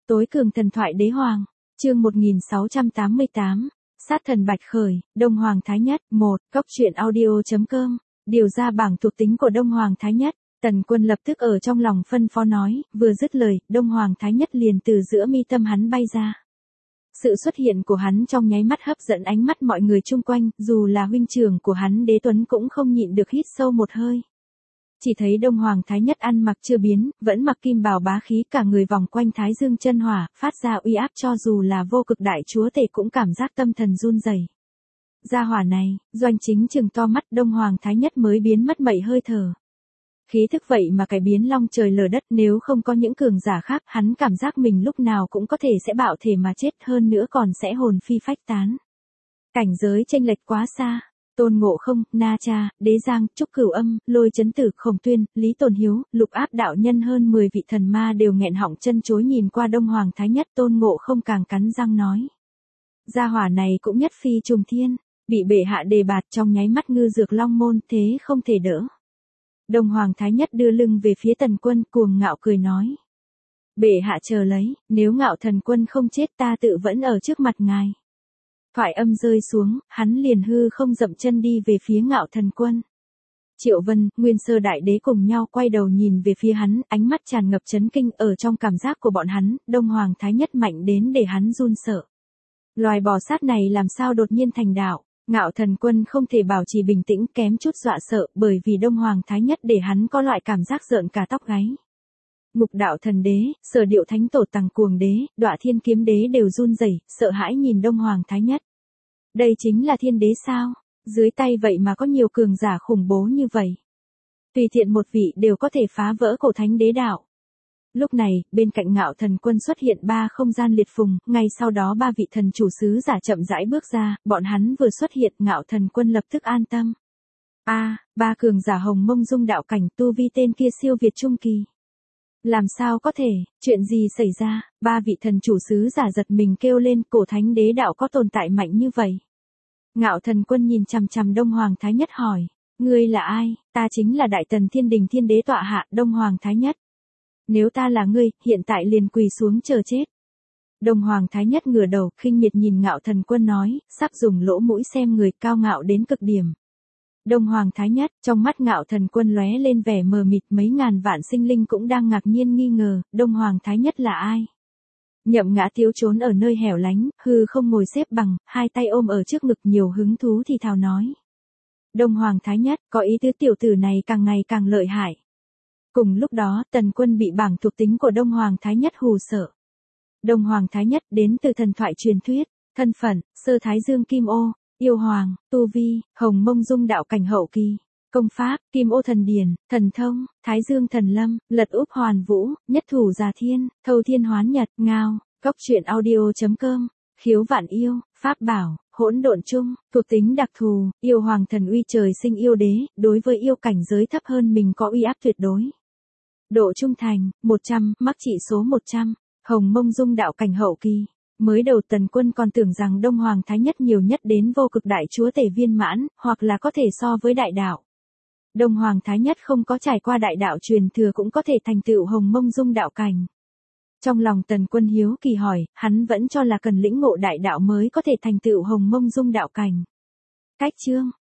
Tối cường thần thoại đế hoàng, chương 1688, sát thần bạch khởi, Đông Hoàng Thái Nhất, 1, góc truyện audio.com, điều ra bảng thuộc tính của Đông Hoàng Thái Nhất, Tần Quân lập tức ở trong lòng phân phó nói, vừa dứt lời, Đông Hoàng Thái Nhất liền từ giữa mi tâm hắn bay ra. Sự xuất hiện của hắn trong nháy mắt hấp dẫn ánh mắt mọi người chung quanh, dù là huynh trưởng của hắn Đế Tuấn cũng không nhịn được hít sâu một hơi. Chỉ thấy Đông Hoàng Thái Nhất ăn mặc chưa biến, vẫn mặc kim bào bá khí, cả người vòng quanh Thái Dương chân hỏa, phát ra uy áp cho dù là vô cực đại chúa tể cũng cảm giác tâm thần run rẩy. Gia hỏa này, Doanh Chính trừng to mắt, Đông Hoàng Thái Nhất mới biến mất mảy hơi thở. Khí thức vậy mà cải biến long trời lở đất, nếu không có những cường giả khác, hắn cảm giác mình lúc nào cũng có thể sẽ bạo thể mà chết, hơn nữa còn sẽ hồn phi phách tán. Cảnh giới chênh lệch quá xa. Tôn Ngộ Không, Na Cha, Đế Giang, Trúc Cửu Âm, Lôi Chấn Tử, Khổng Tuyên, Lý Tồn Hiếu, Lục Áp đạo nhân hơn 10 vị thần ma đều nghẹn họng chân chối nhìn qua Đông Hoàng Thái Nhất. Tôn Ngộ Không càng cắn răng nói. Gia hỏa này cũng nhất phi trùng thiên, bị bệ hạ đề bạt trong nháy mắt ngư dược long môn, thế không thể đỡ. Đông Hoàng Thái Nhất đưa lưng về phía Tần Quân, cuồng ngạo cười nói. Bệ hạ chờ lấy, nếu Ngạo Thần Quân không chết ta tự vẫn ở trước mặt ngài. Thoại âm rơi xuống, hắn liền hư không dậm chân đi về phía Ngạo Thần Quân. Triệu Vân, Nguyên Sơ Đại Đế cùng nhau quay đầu nhìn về phía hắn, ánh mắt tràn ngập chấn kinh. Ở trong cảm giác của bọn hắn, Đông Hoàng Thái Nhất mạnh đến để hắn run sợ. Loài bò sát này làm sao đột nhiên thành đạo. Ngạo Thần Quân không thể bảo trì bình tĩnh, kém chút dọa sợ, bởi vì Đông Hoàng Thái Nhất để hắn có loại cảm giác rợn cả tóc gáy. Ngục Đạo Thần Đế, Sở Điệu Thánh Tổ Tằng Cuồng Đế, Đọa Thiên Kiếm Đế đều run rẩy, sợ hãi nhìn Đông Hoàng Thái Nhất. Đây chính là thiên đế sao? Dưới tay vậy mà có nhiều cường giả khủng bố như vậy. Tùy tiện một vị đều có thể phá vỡ cổ thánh đế đạo. Lúc này, bên cạnh Ngạo Thần Quân xuất hiện 3 không gian liệt phùng, ngay sau đó 3 vị thần chủ sứ giả chậm rãi bước ra, bọn hắn vừa xuất hiện, Ngạo Thần Quân lập tức an tâm. 3 cường giả Hồng Mông Dung đạo cảnh, tu vi tên kia siêu việt trung kỳ. Làm sao có thể, chuyện gì xảy ra? 3 vị thần chủ sứ giả giật mình kêu lên, cổ thánh đế đạo có tồn tại mạnh như vậy. Ngạo Thần Quân nhìn chằm chằm Đông Hoàng Thái Nhất hỏi, ngươi là ai? Ta chính là Đại Tần Thiên Đình Thiên Đế tọa hạ, Đông Hoàng Thái Nhất. Nếu ta là ngươi, hiện tại liền quỳ xuống chờ chết. Đông Hoàng Thái Nhất ngửa đầu, khinh miệt nhìn Ngạo Thần Quân nói, sắp dùng lỗ mũi xem người, cao ngạo đến cực điểm. Đông Hoàng Thái Nhất, trong mắt Ngạo Thần Quân lóe lên vẻ mờ mịt, mấy ngàn vạn sinh linh cũng đang ngạc nhiên nghi ngờ, Đông Hoàng Thái Nhất là ai? Nhậm Ngã Tiếu trốn ở nơi hẻo lánh, hư không ngồi xếp bằng, hai tay ôm ở trước ngực, nhiều hứng thú thì thào nói. Đông Hoàng Thái Nhất, có ý tứ tiểu tử này càng ngày càng lợi hại. Cùng lúc đó, Tần Quân bị bảng thuộc tính của Đông Hoàng Thái Nhất hù sợ. Đông Hoàng Thái Nhất đến từ thần thoại truyền thuyết, thân phận, Sơ Thái Dương Kim Ô, yêu hoàng, tu vi, Hồng Mông Dung đạo cảnh hậu kỳ, công pháp, Kim Ô Thần Điển, thần thông, Thái Dương Thần Lâm, Lật Úp Hoàn Vũ, Nhất Thủ Già Thiên, Thâu Thiên Hoán Nhật, Ngao, góc truyện audio.com, khiếu vạn yêu, pháp bảo, hỗn độn chung, thuộc tính đặc thù, yêu hoàng thần uy trời sinh yêu đế, đối với yêu cảnh giới thấp hơn mình có uy áp tuyệt đối. Độ trung thành, 100, mắc trị số 100, Hồng Mông Dung đạo cảnh hậu kỳ. Mới đầu Tần Quân còn tưởng rằng Đông Hoàng Thái Nhất nhiều nhất đến vô cực đại chúa tể viên mãn, hoặc là có thể so với đại đạo. Đông Hoàng Thái Nhất không có trải qua đại đạo truyền thừa cũng có thể thành tựu Hồng Mông Dung đạo cảnh. Trong lòng Tần Quân hiếu kỳ hỏi, hắn vẫn cho là cần lĩnh ngộ đại đạo mới có thể thành tựu Hồng Mông Dung đạo cảnh. Cách chương,